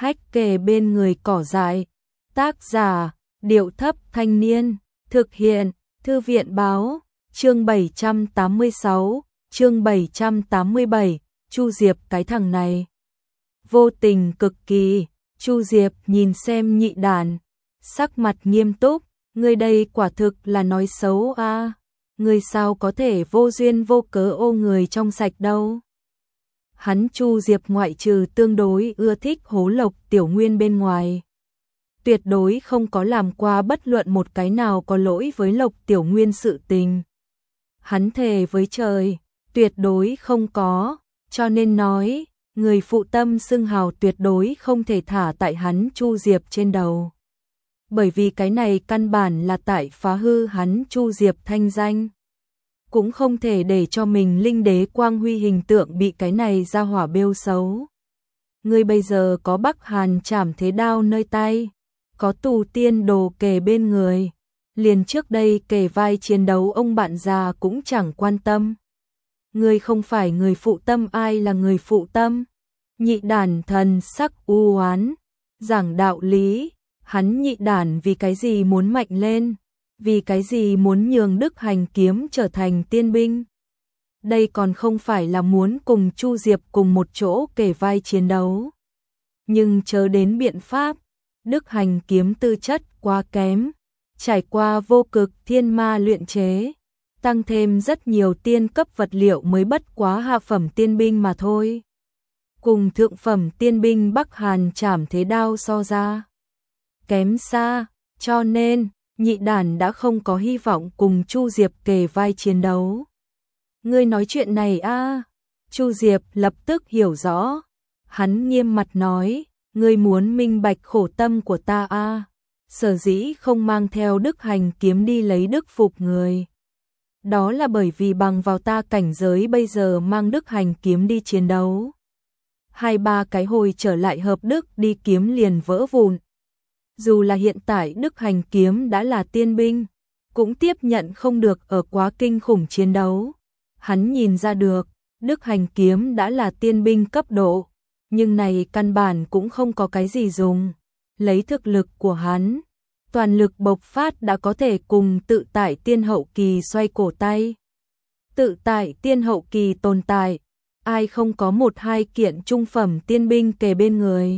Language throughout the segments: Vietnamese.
Hách kề bên người cỏ dại. Tác giả, Điệu Thấp Thanh Niên. Thực hiện, Thư viện Báo. Chương 786, chương 787, Chu Diệp cái thằng này. Vô tình cực kỳ, Chu Diệp nhìn xem Nhị Đản, sắc mặt nghiêm túc, ngươi đây quả thực là nói xấu a, ngươi sao có thể vô duyên vô cớ ô người trong sạch đâu. Hắn Chu Diệp ngoại trừ tương đối ưa thích hố Lộc Tiểu Nguyên bên ngoài, tuyệt đối không có làm qua bất luận một cái nào có lỗi với Lộc Tiểu Nguyên sự tình. Hắn thề với trời, tuyệt đối không có, cho nên nói, người phụ tâm xưng hào tuyệt đối không thể thả tại hắn Chu Diệp trên đầu. Bởi vì cái này căn bản là tại phá hư hắn Chu Diệp thanh danh. Cũng không thể để cho mình linh đế quang huy hình tượng bị cái này ra hỏa bêu xấu. Ngươi bây giờ có Bắc Hàn trảm thế đao nơi tay, có tù tiên đồ kề bên người, liền trước đây kề vai chiến đấu ông bạn già cũng chẳng quan tâm. Ngươi không phải người phụ tâm, ai là người phụ tâm? Nhị Đản thần sắc u oán, giảng đạo lý, hắn Nhị Đản vì cái gì muốn mạnh lên, vì cái gì muốn nhường Đức Hành Kiếm trở thành tiên binh. Đây còn không phải là muốn cùng Chu Diệp cùng một chỗ kề vai chiến đấu. Nhưng chớ đến biện pháp, Đức Hành Kiếm tư chất quá kém, trải qua vô cực thiên ma luyện chế, tăng thêm rất nhiều tiên cấp vật liệu mới bất quá hạ phẩm tiên binh mà thôi. Cùng thượng phẩm tiên binh Bắc Hàn trảm thế đao so ra, kém xa, cho nên Nhị Đản đã không có hy vọng cùng Chu Diệp kề vai chiến đấu. Ngươi nói chuyện này a? Chu Diệp lập tức hiểu rõ, hắn nghiêm mặt nói, ngươi muốn minh bạch khổ tâm của ta a? Sở dĩ không mang theo Đức Hành Kiếm đi lấy đức phục người, đó là bởi vì bằng vào ta cảnh giới bây giờ mang Đức Hành Kiếm đi chiến đấu, 2-3 cái hồi trở lại hợp đức đi kiếm liền vỡ vụn. Dù là hiện tại Đức Hành Kiếm đã là tiên binh, cũng tiếp nhận không được ở quá kinh khủng chiến đấu. Hắn nhìn ra được, Đức Hành Kiếm đã là tiên binh cấp độ, nhưng này căn bản cũng không có cái gì dùng. Lấy thực lực của hắn, toàn lực bộc phát đã có thể cùng tự tại tiên hậu kỳ xoay cổ tay. Tự tại tiên hậu kỳ tồn tại, ai không có 1-2 kiện trung phẩm tiên binh kề bên người.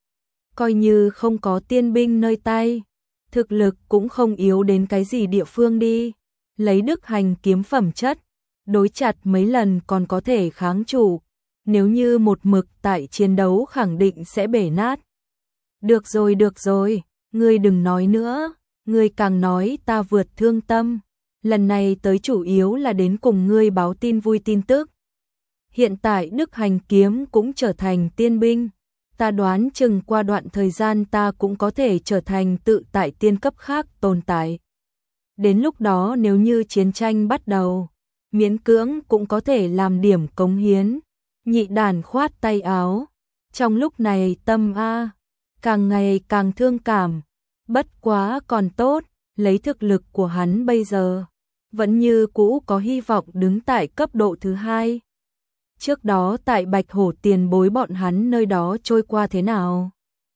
Coi như không có tiên binh nơi tay, thực lực cũng không yếu đến cái gì địa phương đi. Lấy Đức Hành Kiếm phẩm chất, đối chặt mấy lần còn có thể kháng trụ, nếu như một mực tại chiến đấu khẳng định sẽ bể nát. Được rồi, ngươi đừng nói nữa, ngươi càng nói ta vượt thương tâm. Lần này tới chủ yếu là đến cùng ngươi báo tin vui tin tức. Hiện tại Đức Hành Kiếm cũng trở thành tiên binh, ta đoán chừng qua đoạn thời gian ta cũng có thể trở thành tự tại tiên cấp khác tồn tại. Đến lúc đó nếu như chiến tranh bắt đầu, miễn cưỡng cũng có thể làm điểm cống hiến. Nhị Đản khoát tay áo, trong lúc này tâm càng ngày càng thương cảm, bất quá còn tốt, lấy thực lực của hắn bây giờ, vẫn như cũ có hy vọng đứng tại cấp độ thứ 2. Trước đó tại Bạch Hổ tiền bối bọn hắn nơi đó trôi qua thế nào?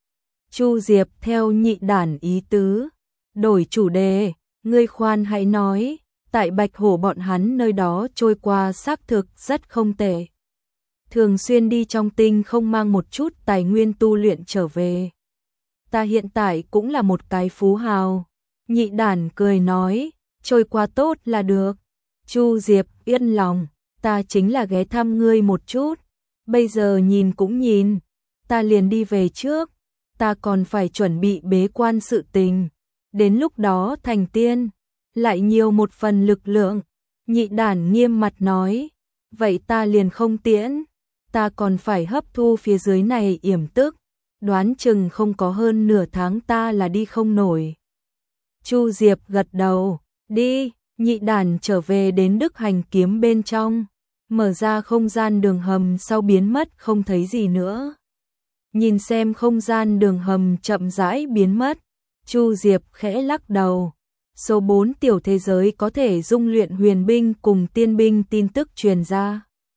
Chu Diệp theo Nhị Đản ý tứ, đổi chủ đề, ngươi khoan hãy nói, tại Bạch Hổ bọn hắn nơi đó trôi qua xác thực rất không tệ. Thường xuyên đi trong tinh không mang một chút tài nguyên tu luyện trở về. Ta hiện tại cũng là một cái phú hào. Nhị Đản cười nói, trôi qua tốt là được. Chu Diệp yên lòng, ta chính là ghé thăm ngươi một chút. Bây giờ nhìn cũng nhìn, ta liền đi về trước. Ta còn phải chuẩn bị bế quan sự tình. Đến lúc đó thành tiên, lại nhiều một phần lực lượng. Nhị Đản nghiêm mặt nói, vậy ta liền không tiễn. Ta còn phải hấp thu phía dưới này yểm tức, đoán chừng không có hơn nửa tháng ta là đi không nổi. Chu Diệp gật đầu, đi. Nhị Đản trở về đến Đức Hành Kiếm bên trong, mở ra không gian đường hầm sau biến mất không thấy gì nữa. Nhìn xem không gian đường hầm chậm rãi biến mất, Chu Diệp khẽ lắc đầu. Số 4 tiểu thế giới có thể dung luyện huyền binh cùng tiên binh tin tức truyền ra.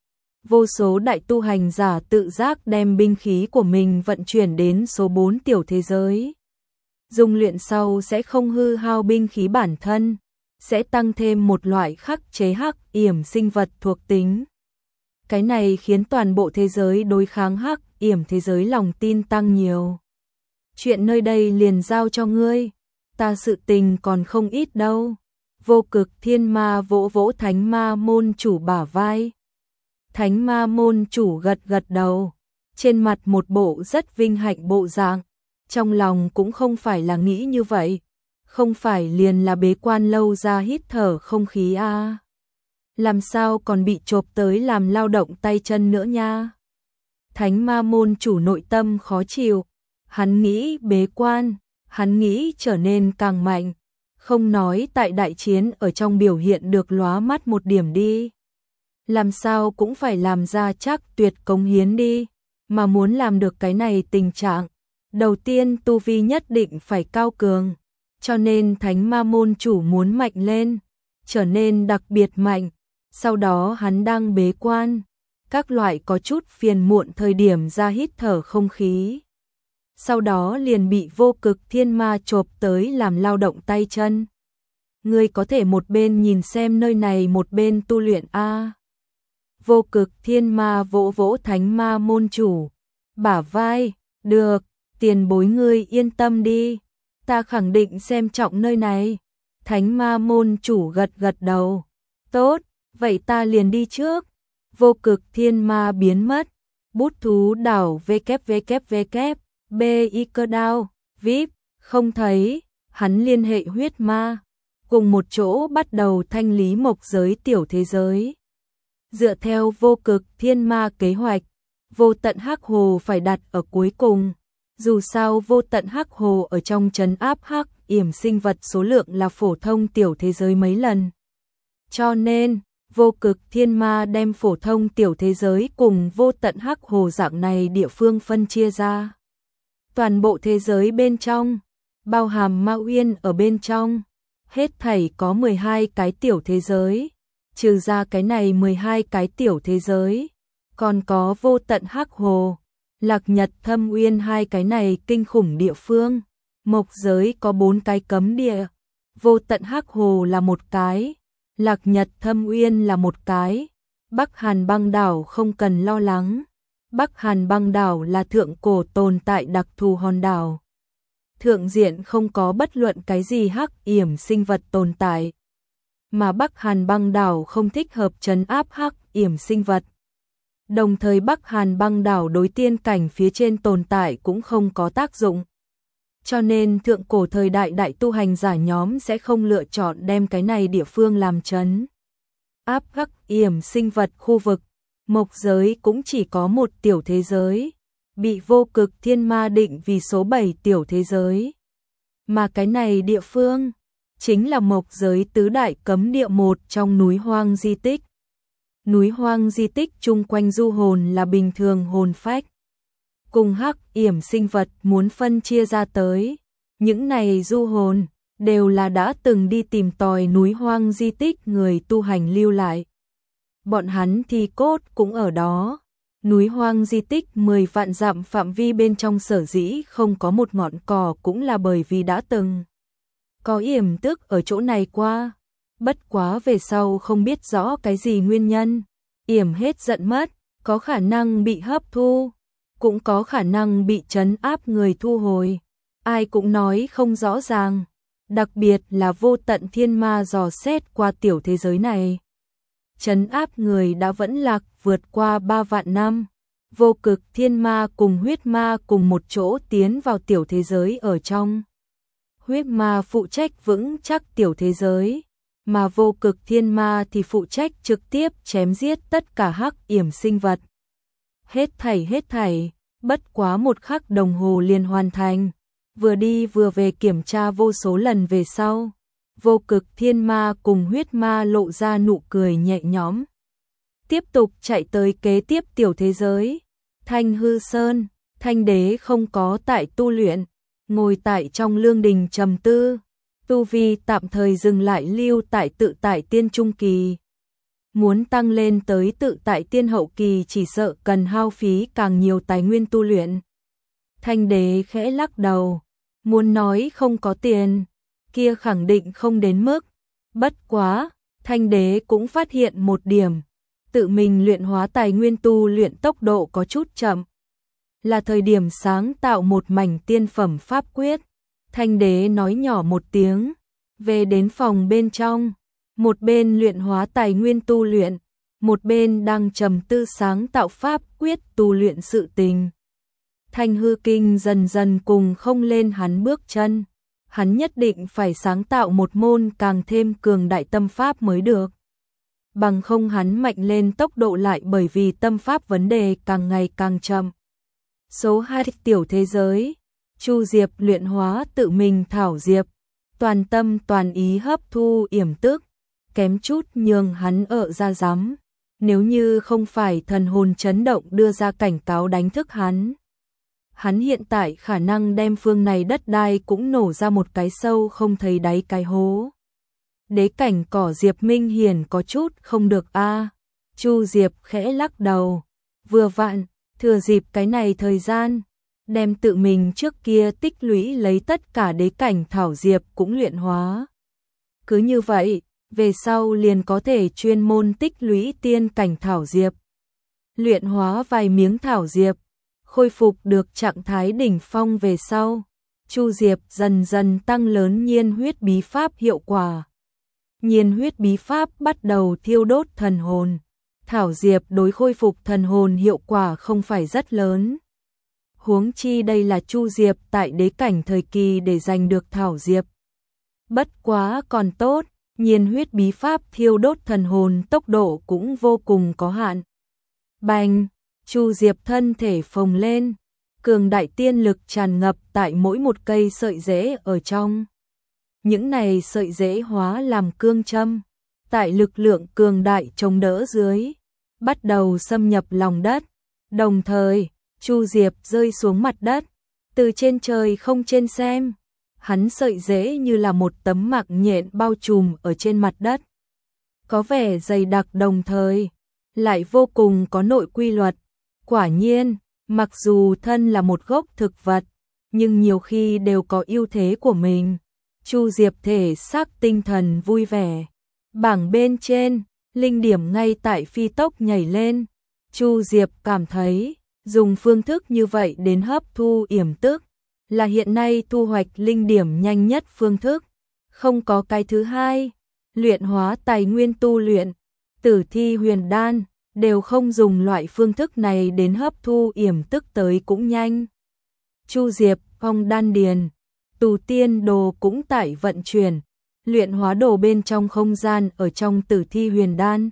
Vô số đại tu hành giả tự giác đem binh khí của mình vận chuyển đến số 4 tiểu thế giới. Dung luyện sau sẽ không hư hao binh khí bản thân, sẽ tăng thêm một loại khắc chế hắc yểm sinh vật thuộc tính. Cái này khiến toàn bộ thế giới đối kháng hắc yểm thế giới lòng tin tăng nhiều. Chuyện nơi đây liền giao cho ngươi, ta sự tình còn không ít đâu. Vô Cực Thiên Ma vỗ vỗ Thánh Ma môn chủ bả vai. Thánh Ma môn chủ gật gật đầu, trên mặt một bộ rất vinh hạnh bộ dạng, trong lòng cũng không phải là nghĩ như vậy, không phải liền là bế quan lâu ra hít thở không khí a. Làm sao còn bị chộp tới làm lao động tay chân nữa nha. Thánh Ma môn chủ nội tâm khó chịu, hắn nghĩ bế quan, hắn nghĩ trở nên càng mạnh, không nói tại đại chiến ở trong biểu hiện được lóa mắt một điểm đi. Làm sao cũng phải làm ra chắc tuyệt cống hiến đi, mà muốn làm được cái này tình trạng, đầu tiên tu vi nhất định phải cao cường, cho nên Thánh Ma môn chủ muốn mạnh lên, trở nên đặc biệt mạnh, sau đó hắn đang bế quan, các loại có chút phiền muộn thời điểm ra hít thở không khí. Sau đó liền bị Vô Cực Thiên Ma chộp tới làm lao động tay chân. Ngươi có thể một bên nhìn xem nơi này một bên tu luyện a. Vô Cực Thiên Ma vỗ vỗ Thánh Ma môn chủ bả vai, được, tiền bối ngươi yên tâm đi, ta khẳng định xem trọng nơi này. Thánh Ma môn chủ gật gật đầu, tốt, vậy ta liền đi trước. Vô Cực Thiên Ma biến mất, bút thú đảo www B.I. cơ đao, VIP, không thấy, hắn liên hệ huyết ma, cùng một chỗ bắt đầu thanh lý mộc giới tiểu thế giới. Dựa theo Vô Cực Thiên Ma kế hoạch, vô tận hắc hồ phải đặt ở cuối cùng, dù sao vô tận hắc hồ ở trong trấn áp hắc yểm sinh vật số lượng là phổ thông tiểu thế giới mấy lần. Cho nên, Vô Cực Thiên Ma đem phổ thông tiểu thế giới cùng vô tận hắc hồ dạng này địa phương phân chia ra. Toàn bộ thế giới bên trong, bao hàm Ma Uyên ở bên trong, hết thảy có 12 cái tiểu thế giới, trừ ra cái này 12 cái tiểu thế giới, còn có vô tận hắc hồ, Lạc Nhật Thâm Uyên hai cái này kinh khủng địa phương, mộc giới có 4 cái cấm địa, vô tận hắc hồ là một cái, Lạc Nhật Thâm Uyên là một cái, Bắc Hàn băng đảo không cần lo lắng. Bắc Hàn băng đảo là thượng cổ tồn tại đặc thù hòn đảo. Thượng diện không có bất luận cái gì hắc yểm sinh vật tồn tại. Mà Bắc Hàn băng đảo không thích hợp trấn áp hắc yểm sinh vật. Đồng thời Bắc Hàn băng đảo đối tiên cảnh phía trên tồn tại cũng không có tác dụng. Cho nên thượng cổ thời đại đại tu hành giả nhóm sẽ không lựa chọn đem cái này địa phương làm trấn áp hắc yểm sinh vật khu vực. Mộc giới cũng chỉ có một tiểu thế giới, bị Vô Cực Thiên Ma định vì số 7 tiểu thế giới. Mà cái này địa phương, chính là mộc giới tứ đại cấm địa một trong núi hoang di tích. Núi hoang di tích chung quanh du hồn là bình thường hồn phách. Cùng hắc yểm sinh vật muốn phân chia ra tới, những này du hồn, đều là đã từng đi tìm tòi núi hoang di tích người tu hành lưu lại. Bọn hắn thì cốt cũng ở đó. Núi hoang di tích 10 vạn dặm phạm vi bên trong sở dĩ không có một ngọn cỏ cũng là bởi vì đã từng có yểm tức ở chỗ này qua. Bất quá về sau không biết rõ cái gì nguyên nhân, yểm hết giận mất, có khả năng bị hấp thu, cũng có khả năng bị trấn áp người thu hồi. Ai cũng nói không rõ ràng, đặc biệt là Vô Tận Thiên Ma dò xét qua tiểu thế giới này. Trấn áp người đã vẫn lạc vượt qua 3 vạn năm. Vô Cực Thiên Ma cùng huyết ma cùng một chỗ tiến vào tiểu thế giới ở trong. Huyết ma phụ trách vững chắc tiểu thế giới, mà Vô Cực Thiên Ma thì phụ trách trực tiếp chém giết tất cả hắc yểm sinh vật. Hết thảy, bất quá một khắc đồng hồ liền hoàn thành. Vừa đi vừa về kiểm tra vô số lần về sau, Vô Cực Thiên Ma cùng huyết ma lộ ra nụ cười nhẹ nhõm. Tiếp tục chạy tới kế tiếp tiểu thế giới. Thanh Hư Sơn, Thanh Đế không có tại tu luyện, ngồi tại trong lương đình trầm tư. Tu vi tạm thời dừng lại lưu tại tự tại tiên trung kỳ. muốn tăng lên tới tự tại tiên hậu kỳ chỉ sợ cần hao phí càng nhiều tài nguyên tu luyện. Thanh đế khẽ lắc đầu, muốn nói không có tiền, kia khẳng định không đến mức. Bất quá, Thanh đế cũng phát hiện một điểm, tự mình luyện hóa tài nguyên tu luyện tốc độ có chút chậm. Là thời điểm sáng tạo một mảnh tiên phẩm pháp quyết. Thanh đế nói nhỏ một tiếng, về đến phòng bên trong, một bên luyện hóa tài nguyên tu luyện, một bên đang trầm tư sáng tạo pháp quyết tu luyện sự tình. Thanh hư kinh dần dần cùng không lên hắn bước chân, hắn nhất định phải sáng tạo một môn càng thêm cường đại tâm pháp mới được. Bằng không hắn mạnh lên tốc độ lại bởi vì tâm pháp vấn đề càng ngày càng chậm. Số 2 tiểu thế giới, Chu Diệp luyện hóa tự mình thảo diệp, toàn tâm toàn ý hấp thu yểm tức, kém chút nhường hắn ở ra rắm. Nếu như không phải thần hồn chấn động đưa ra cảnh cáo đánh thức hắn, hắn hiện tại khả năng đem phương này đất đai cũng nổ ra một cái sâu không thấy đáy cái hố. Đế cảnh cỏ Diệp Minh Hiển có chút không được a. Chu Diệp khẽ lắc đầu, vừa vặn thừa dịp cái này thời gian, đem tự mình trước kia tích lũy lấy tất cả đế cảnh thảo diệp cũng luyện hóa. Cứ như vậy, về sau liền có thể chuyên môn tích lũy tiên cảnh thảo diệp. Luyện hóa vài miếng thảo diệp, khôi phục được trạng thái đỉnh phong về sau, Chu Diệp dần dần tăng lớn nhiên huyết bí pháp hiệu quả. Nhiên huyết bí pháp bắt đầu thiêu đốt thần hồn. Thảo diệp đối khôi phục thần hồn hiệu quả không phải rất lớn. Huống chi đây là Chu Diệp tại đế cảnh thời kỳ để giành được thảo diệp. Bất quá còn tốt, nhiên huyết bí pháp thiêu đốt thần hồn tốc độ cũng vô cùng có hạn. Bành, Chu Diệp thân thể phồng lên, cường đại tiên lực tràn ngập tại mỗi một cây sợi rễ ở trong. Những này sợi rễ hóa làm cương châm, tại lực lượng cường đại chống đỡ dưới, bắt đầu xâm nhập lòng đất. Đồng thời, Chu Diệp rơi xuống mặt đất, từ trên trời không trên xem, hắn sợi rễ như là một tấm mạc nhện bao trùm ở trên mặt đất. Có vẻ dày đặc đồng thời, lại vô cùng có nội quy luật. Quả nhiên, mặc dù thân là một gốc thực vật, nhưng nhiều khi đều có ưu thế của mình. Chu Diệp thể xác tinh thần vui vẻ. Bảng bên trên, linh điểm ngay tại phi tốc nhảy lên. Chu Diệp cảm thấy, dùng phương thức như vậy đến hấp thu yểm tức, là hiện nay thu hoạch linh điểm nhanh nhất phương thức. Không có cái thứ hai, luyện hóa tài nguyên tu luyện, tử thi huyền đan, đều không dùng loại phương thức này đến hấp thu yểm tức tới cũng nhanh. Chu Diệp, phong đan điền, tù tiên đồ cũng tại vận chuyển, luyện hóa đồ bên trong không gian ở trong tử thi huyền đan.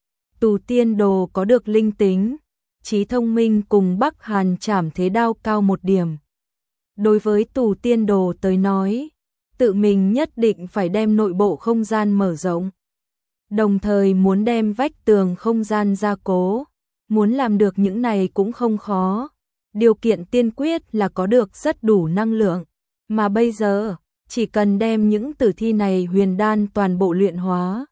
Tù tiên đồ có được linh tính, trí thông minh cùng Bắc Hàn Trảm Thế Đao cao một điểm. Đối với tù tiên đồ tới nói, tự mình nhất định phải đem nội bộ không gian mở rộng. Đồng thời muốn đem vách tường không gian gia cố, muốn làm được những này cũng không khó. Điều kiện tiên quyết là có được rất đủ năng lượng, mà bây giờ, chỉ cần đem những tử thi này huyền đan toàn bộ luyện hóa,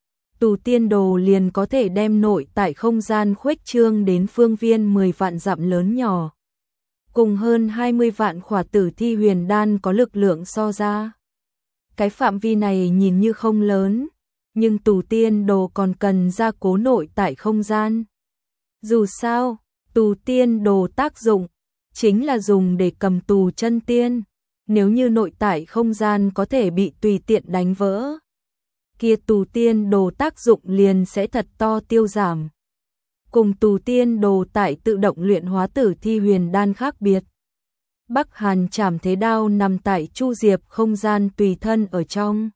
tù tiên đồ liền có thể đem nội tại không gian khuếch trương đến phương viên 10 vạn dặm lớn nhỏ. Cùng hơn 20 vạn khỏa tử thi huyền đan có lực lượng so ra. Cái phạm vi này nhìn như không lớn, nhưng tù tiên đồ còn cần gia cố nội tại không gian. Dù sao, tù tiên đồ tác dụng chính là dùng để cầm tù chân tiên. Nếu như nội tại không gian có thể bị tùy tiện đánh vỡ, kia tù tiên đồ tác dụng liền sẽ thật to tiêu giảm. Cùng tù tiên đồ tại tự động luyện hóa tử thi huyền đan khác biệt. Bắc Hàn Trảm Thế Đao nằm tại Chu Diệp không gian tùy thân ở trong.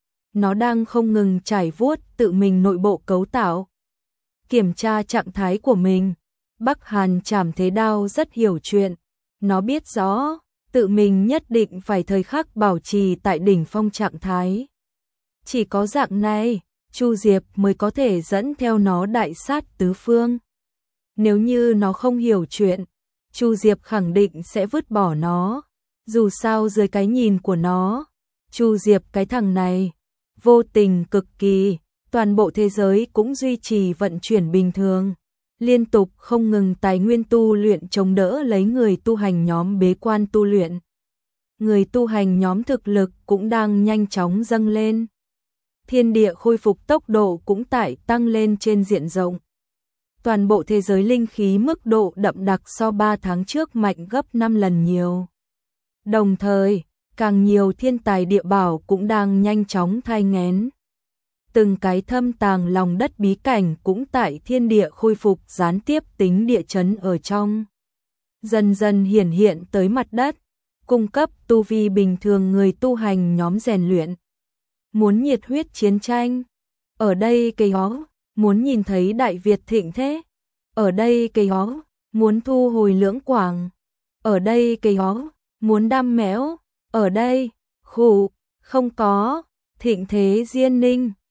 Nó đang không ngừng trải vuốt tự mình nội bộ cấu tạo, kiểm tra trạng thái của mình. Bắc Hàn Trảm Thế Đao rất hiểu chuyện, nó biết rõ tự mình nhất định phải thời khắc bảo trì tại đỉnh phong trạng thái. Chỉ có dạng này, Chu Diệp mới có thể dẫn theo nó đại sát tứ phương. Nếu như nó không hiểu chuyện, Chu Diệp khẳng định sẽ vứt bỏ nó. Dù sao dưới cái nhìn của nó, Chu Diệp cái thằng này vô tình cực kỳ, Toàn bộ thế giới cũng duy trì vận chuyển bình thường, liên tục không ngừng tài nguyên tu luyện chống đỡ lấy người tu hành nhóm bế quan tu luyện. Người tu hành nhóm thực lực cũng đang nhanh chóng dâng lên. Thiên địa khôi phục tốc độ cũng tại tăng lên trên diện rộng. Toàn bộ thế giới linh khí mức độ đậm đặc so 3 tháng trước mạnh gấp 5 lần nhiều. Đồng thời, càng nhiều thiên tài địa bảo cũng đang nhanh chóng thai nghén. Từng cái thâm tàng lòng đất bí cảnh cũng tại thiên địa khôi phục gián tiếp tính địa chấn ở trong. Dần dần hiển hiện tới mặt đất, cung cấp tu vi bình thường người tu hành nhóm rèn luyện. Muốn nhiệt huyết chiến tranh, ở đây cây hó, muốn nhìn thấy Đại Việt thịnh thế, ở đây cây hó, muốn thu hồi Lưỡng Quảng, ở đây cây hó, muốn đam mẽo, ở đây, khủ, không có, thịnh thế Diên Ninh.